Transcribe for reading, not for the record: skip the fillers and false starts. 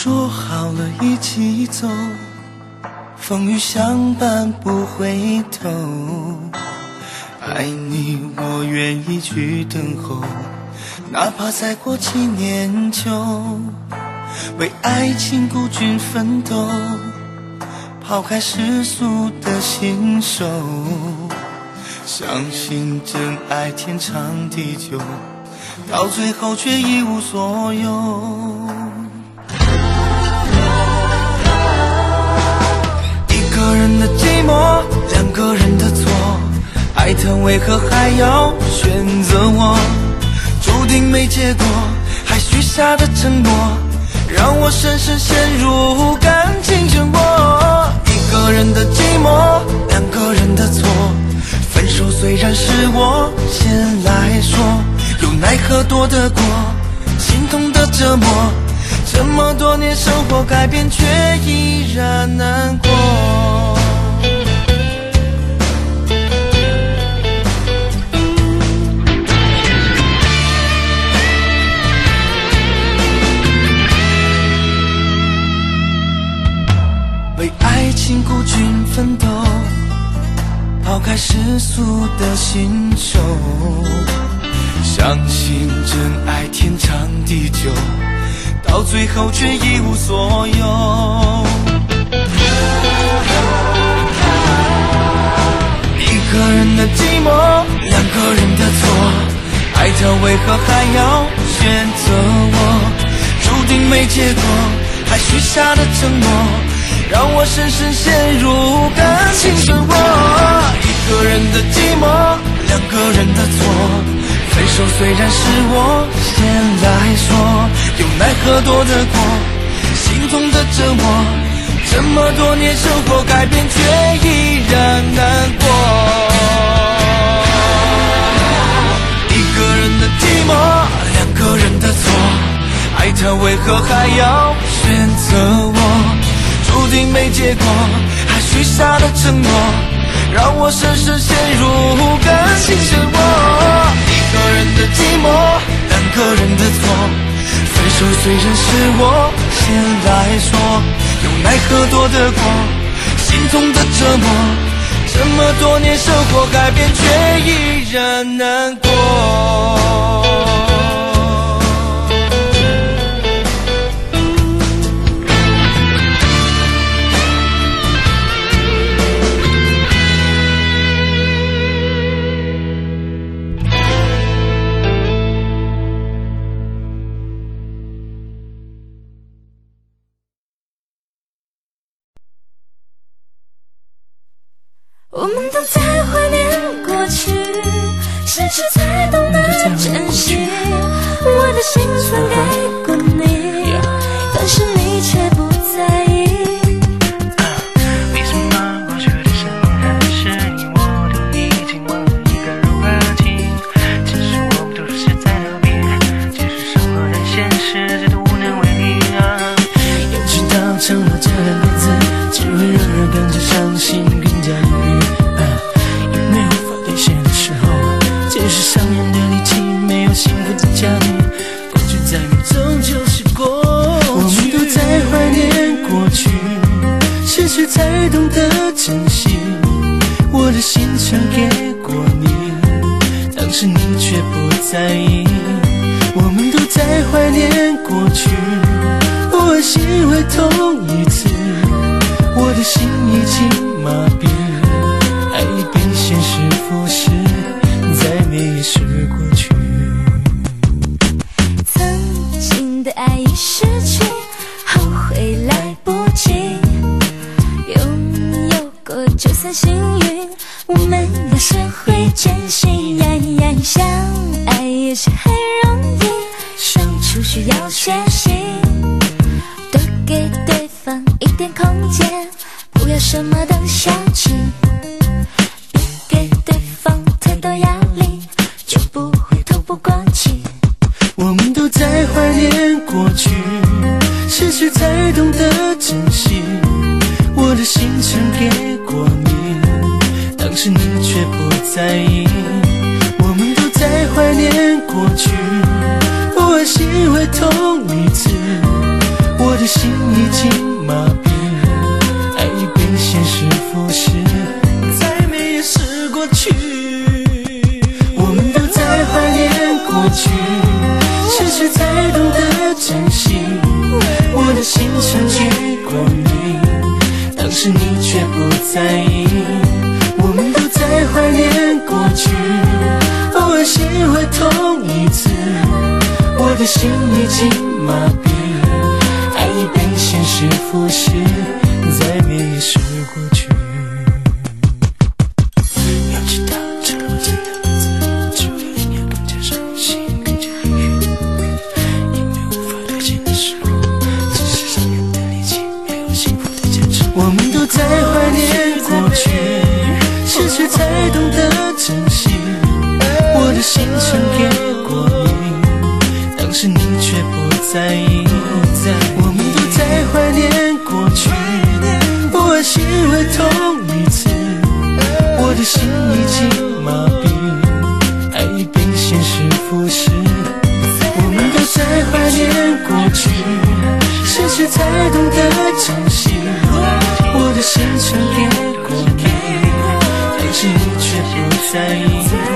说好了一起走，风雨相伴不回头，爱你我愿意去等候，哪怕再过7年秋，为爱情孤军奋斗，抛开世俗的信手，相信真爱天长地久，到最后却一无所有。一个人的寂寞，2个人的错，爱他为何还要选择我？注定没结果，还许下的承诺，让我深深陷入感情漩涡。一个人的寂寞，2个人的错，分手虽然是我先来说，又奈何躲得过心痛的折磨，这么多年生活改变，却依然难过。为爱情孤军奋斗，抛开世俗的信手，相信真爱天长地久，到最后却一无所有。一个人的寂寞，2个人的错，爱他为何还要选择我？注定没结果，还许下的承诺，让我深深陷入感情漩涡。一个人的寂寞，2个人的错，分手虽然是我先来说，又奈何躲得过心痛的折磨，这么多年生活改变，却依然难过。一个人的寂寞，2个人的错，爱他为何还要选择我？注定没结果，还许下的承诺，让我深深陷入感情漩涡。一个人的寂寞，2个人的错，分手虽然是我先来说，又奈何躲得过心痛的折磨，这么多年生活改变，却依然难过。 我们都在怀念过去，失去才懂得珍惜。我的心全给过你，但是你却不在意。 为什么过去的生活还是你我都已经忘了应该如何记？其实我们都是在逃避，接受生活的现实，这都无能为力啊。 要知道承诺这2个字，只会让人更加伤心，更加忧郁。有没有发电线的时候，只是上面的力气，没有幸福的家庭。过去再远终究是过去，我们都在怀念过去，失去才懂得珍惜。我的心全给过你，当时你却不在意。我们都在怀念过去，偶尔心会痛一次，我的心已经麻痹，爱已被现实腐蚀，再没意识过去。 曾经的爱已失去，后悔来不及。拥有过就算幸运，我们要学会珍惜。相爱也是很容易，相处需要学习，多给对方一点空间，不要什么都想起，别给对方太多压力，就不会透不过气。 我们都在怀念过去，失去才懂得珍惜。我的心全给过你，当时你却不在意。我们都在怀念过去，偶尔心会痛一次，我的的心已经麻痹，爱已被现实腐蚀，再没有是过去。我们都在怀念过去，失去才懂得珍惜。我的心像聚光灯，当时你却不在意。我们都在怀念过去，偶尔心会痛一次。我的心已经麻痹，爱已被现实腐蚀，再没有是过去。要知道这不简单的字，只会让你更加伤心，更加抑郁。因为无法兑现的时候，只是伤人的力气，没有幸福的坚持。我们都在怀念过去，失去才懂得珍惜。我的心像给过你，当时你却不在意。我们都在怀念过去，偶尔心会痛一次。我的心已经麻痹，爱已被现实腐蚀。我们都在怀念过去，失去才懂得珍惜。我的心像给过你，但是你却不在意。